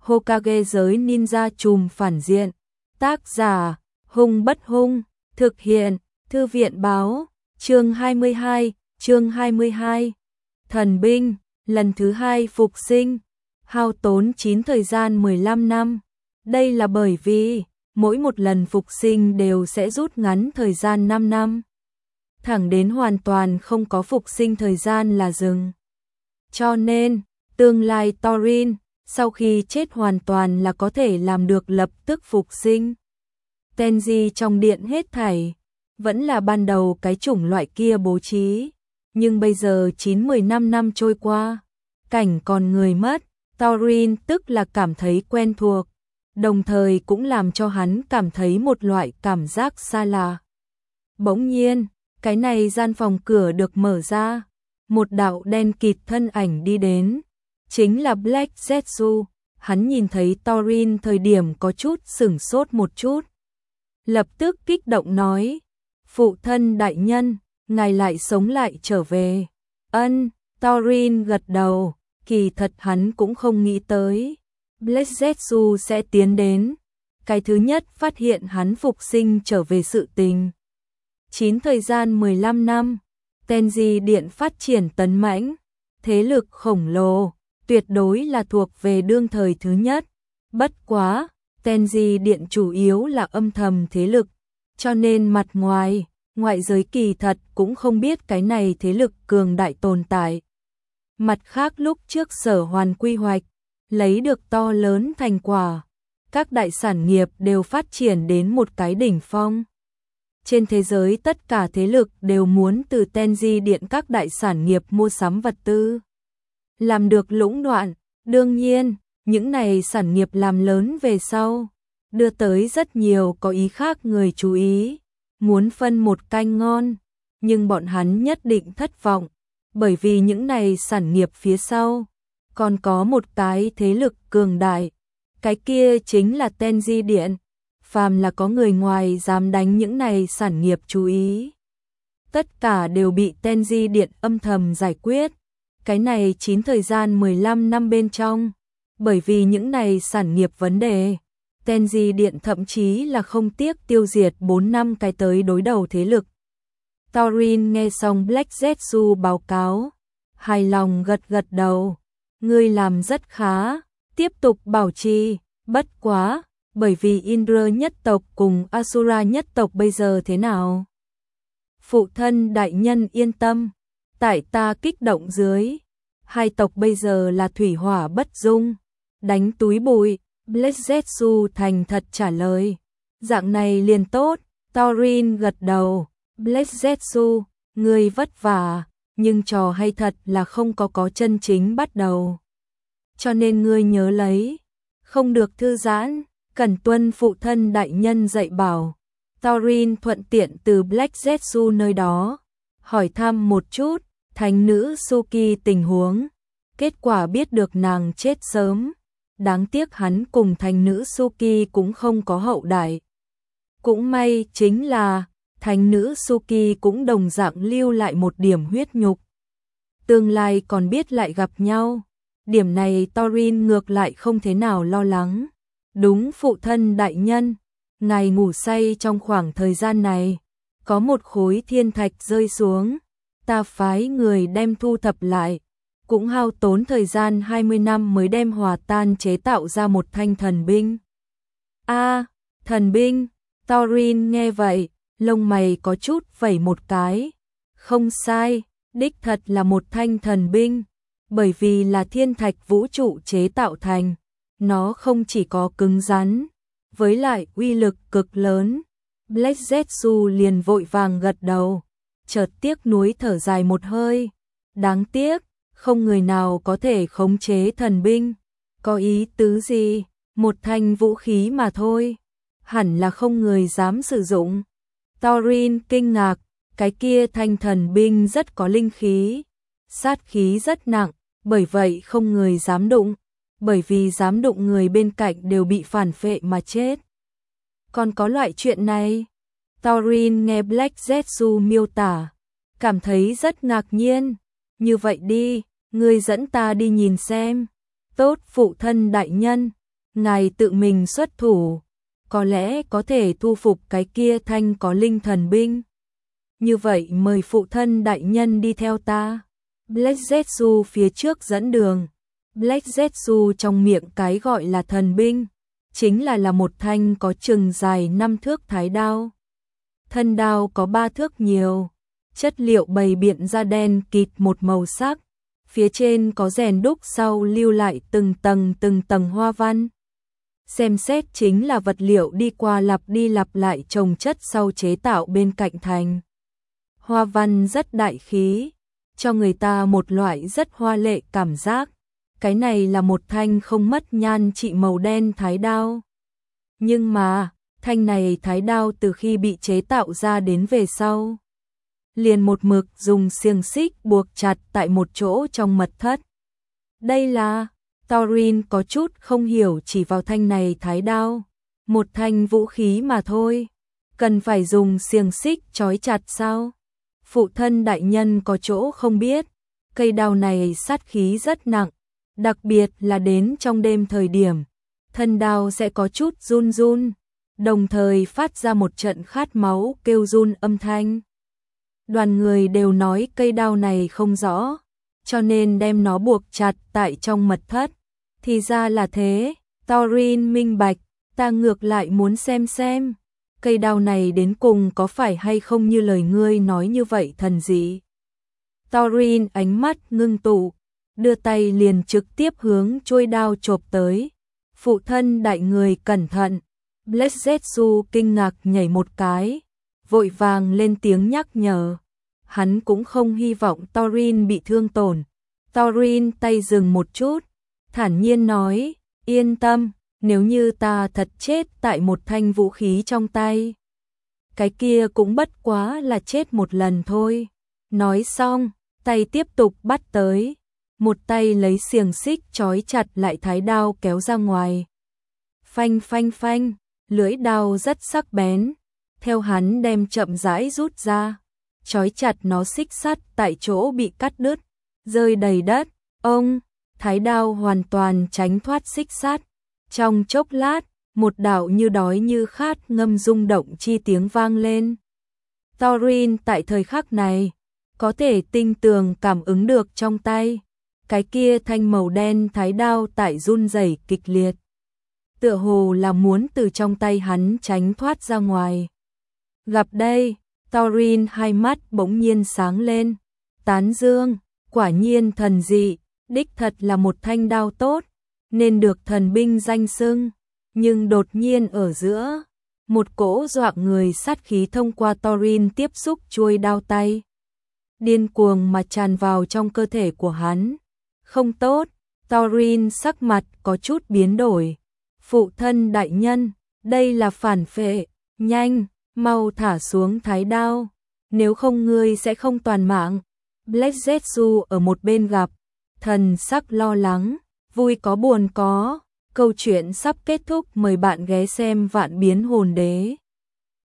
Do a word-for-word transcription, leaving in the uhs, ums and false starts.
Hokage giới ninja trùm phản diện. Tác giả, Hung Bất Hung, thực hiện, Thư viện báo, chương hai mươi hai, chương hai mươi hai. Thần binh, lần thứ hai phục sinh, hao tốn chín thời gian mười lăm năm. Đây là bởi vì, mỗi một lần phục sinh đều sẽ rút ngắn thời gian năm năm. Thẳng đến hoàn toàn không có phục sinh thời gian là dừng. Cho nên, tương lai Thorin, sau khi chết hoàn toàn là có thể làm được lập tức phục sinh. Tenji trong điện hết thảy, vẫn là ban đầu cái chủng loại kia bố trí. Nhưng bây giờ chín mười lăm năm trôi qua, cảnh còn người mất, Thorin tức là cảm thấy quen thuộc, đồng thời cũng làm cho hắn cảm thấy một loại cảm giác xa lạ. Bỗng nhiên, cái này gian phòng cửa được mở ra, một đạo đen kịt thân ảnh đi đến, chính là Black Zetsu. Hắn nhìn thấy Thorin thời điểm có chút sửng sốt một chút, lập tức kích động nói: "Phụ thân đại nhân, ngài lại sống lại trở về." Ân, Thorin gật đầu, kỳ thật hắn cũng không nghĩ tới Black Zetsu sẽ tiến đến, cái thứ nhất phát hiện hắn phục sinh trở về sự tình. Chín thời gian mười lăm năm, Tenji điện phát triển tấn mãnh, thế lực khổng lồ, tuyệt đối là thuộc về đương thời thứ nhất. Bất quá, Tenji điện chủ yếu là âm thầm thế lực, cho nên mặt ngoài, ngoại giới kỳ thật cũng không biết cái này thế lực cường đại tồn tại. Mặt khác lúc trước Sở Hoàn quy hoạch, lấy được to lớn thành quả, các đại sản nghiệp đều phát triển đến một cái đỉnh phong. Trên thế giới tất cả thế lực đều muốn từ Tenji điện các đại sản nghiệp mua sắm vật tư, làm được lũng đoạn. Đương nhiên, những này sản nghiệp làm lớn về sau, đưa tới rất nhiều có ý khác người chú ý, muốn phân một canh ngon, nhưng bọn hắn nhất định thất vọng, bởi vì những này sản nghiệp phía sau còn có một cái thế lực cường đại, cái kia chính là Tenji điện. Phàm là có người ngoài dám đánh những này sản nghiệp chú ý, tất cả đều bị Tenji điện âm thầm giải quyết. Cái này chín thời gian mười lăm năm bên trong, bởi vì những này sản nghiệp vấn đề, Tenji điện thậm chí là không tiếc tiêu diệt bốn năm cái tới đối đầu thế lực. Thorin nghe xong Black Zetsu báo cáo, hài lòng gật gật đầu. Ngươi làm rất khá, tiếp tục bảo trì. Bất quá, bởi vì Indra nhất tộc cùng Asura nhất tộc bây giờ thế nào? Phụ thân đại nhân yên tâm, tại ta kích động dưới, hai tộc bây giờ là thủy hỏa bất dung, đánh túi bụi. Black Zetsu thành thật trả lời. Dạng này liền tốt. Thorin gật đầu. Black Zetsu, ngươi vất vả, nhưng trò hay thật là không có có chân chính bắt đầu. Cho nên ngươi nhớ lấy, không được thư giãn, cần tuân phụ thân đại nhân dạy bảo. Thorin thuận tiện từ Black Zetsu nơi đó hỏi thăm một chút thánh nữ Suki tình huống. Kết quả biết được nàng chết sớm. Đáng tiếc hắn cùng thánh nữ Suki cũng không có hậu đại. Cũng may chính là thánh nữ Suki cũng đồng dạng lưu lại một điểm huyết nhục. Tương lai còn biết lại gặp nhau. Điểm này Thorin ngược lại không thế nào lo lắng. Đúng phụ thân đại nhân, ngài ngủ say trong khoảng thời gian này, có một khối thiên thạch rơi xuống, ta phái người đem thu thập lại, cũng hao tốn thời gian hai mươi năm mới đem hòa tan chế tạo ra một thanh thần binh. A, thần binh. Thorin nghe vậy, lông mày có chút vẩy một cái. Không sai, đích thật là một thanh thần binh, bởi vì là thiên thạch vũ trụ chế tạo thành, nó không chỉ có cứng rắn, với lại uy lực cực lớn. Black Zetsu liền vội vàng gật đầu, chợt tiếc nuối thở dài một hơi. Đáng tiếc, không người nào có thể khống chế thần binh. Có ý tứ gì? Một thanh vũ khí mà thôi, hẳn là không người dám sử dụng. Thorin kinh ngạc, cái kia thanh thần binh rất có linh khí, sát khí rất nặng, bởi vậy không người dám đụng, bởi vì dám đụng người bên cạnh đều bị phản phệ mà chết. Còn có loại chuyện này? Thorin nghe Black Zetsu miêu tả, cảm thấy rất ngạc nhiên. Như vậy đi, ngươi dẫn ta đi nhìn xem. Tốt phụ thân đại nhân. ngài tự mình xuất thủ, có lẽ có thể thu phục cái kia thanh có linh thần binh. Như vậy mời phụ thân đại nhân đi theo ta. Black Zetsu phía trước dẫn đường. Black Zetsu trong miệng cái gọi là thần binh, chính là là một thanh có chừng dài năm thước thái đao. Thân đao có ba thước nhiều, chất liệu bày biện da đen kịt một màu sắc, phía trên có rèn đúc sau lưu lại từng tầng từng tầng hoa văn. Xem xét chính là vật liệu đi qua lặp đi lặp lại chồng chất sau chế tạo bên cạnh thành. Hoa văn rất đại khí, cho người ta một loại rất hoa lệ cảm giác. Cái này là một thanh không mất nhan trị màu đen thái đao. Nhưng mà, thanh này thái đao từ khi bị chế tạo ra đến về sau, liền một mực dùng xiềng xích buộc chặt tại một chỗ trong mật thất. Đây là, Thorin có chút không hiểu chỉ vào thanh này thái đao, một thanh vũ khí mà thôi, cần phải dùng xiềng xích trói chặt sao? Phụ thân đại nhân có chỗ không biết, cây đao này sát khí rất nặng, đặc biệt là đến trong đêm thời điểm, thân đao sẽ có chút run run, đồng thời phát ra một trận khát máu kêu run âm thanh. Đoàn người đều nói cây đao này không rõ, cho nên đem nó buộc chặt tại trong mật thất. Thì ra là thế, Thorin minh bạch, ta ngược lại muốn xem xem, cây đao này đến cùng có phải hay không như lời ngươi nói như vậy thần dị. Thorin ánh mắt ngưng tụ, đưa tay liền trực tiếp hướng chuôi đao chộp tới. Phụ thân đại người cẩn thận. Black Zetsu kinh ngạc nhảy một cái, vội vàng lên tiếng nhắc nhở. Hắn cũng không hy vọng Thorin bị thương tổn. Thorin tay dừng một chút, thản nhiên nói, yên tâm, nếu như ta thật chết tại một thanh vũ khí trong tay, cái kia cũng bất quá là chết một lần thôi. Nói xong, tay tiếp tục bắt tới, một tay lấy xiềng xích trói chặt lại thái đao kéo ra ngoài. Phanh phanh phanh, lưỡi đao rất sắc bén, theo hắn đem chậm rãi rút ra, trói chặt nó xích sắt tại chỗ bị cắt đứt, rơi đầy đất. Ông, thái đao hoàn toàn tránh thoát xích sắt. Trong chốc lát, một đạo như đói như khát ngâm rung động chi tiếng vang lên. Thorin tại thời khắc này, có thể tinh tường cảm ứng được trong tay, cái kia thanh màu đen thái đao tại run rẩy kịch liệt. Tựa hồ là muốn từ trong tay hắn tránh thoát ra ngoài. Gặp đây, Thorin hai mắt bỗng nhiên sáng lên, tán dương, quả nhiên thần dị, đích thật là một thanh đao tốt, nên được thần binh danh xưng. Nhưng đột nhiên ở giữa, một cỗ dọa người sát khí thông qua Thorin tiếp xúc chuôi đao tay, điên cuồng mà tràn vào trong cơ thể của hắn. Không tốt, Thorin sắc mặt có chút biến đổi. Phụ thân đại nhân, đây là phản phệ, nhanh, mau thả xuống thái đao, nếu không ngươi sẽ không toàn mạng. Black Zetsu ở một bên gặp, thần sắc lo lắng, vui có buồn có. Câu chuyện sắp kết thúc, mời bạn ghé xem Vạn Biến Hồn Đế.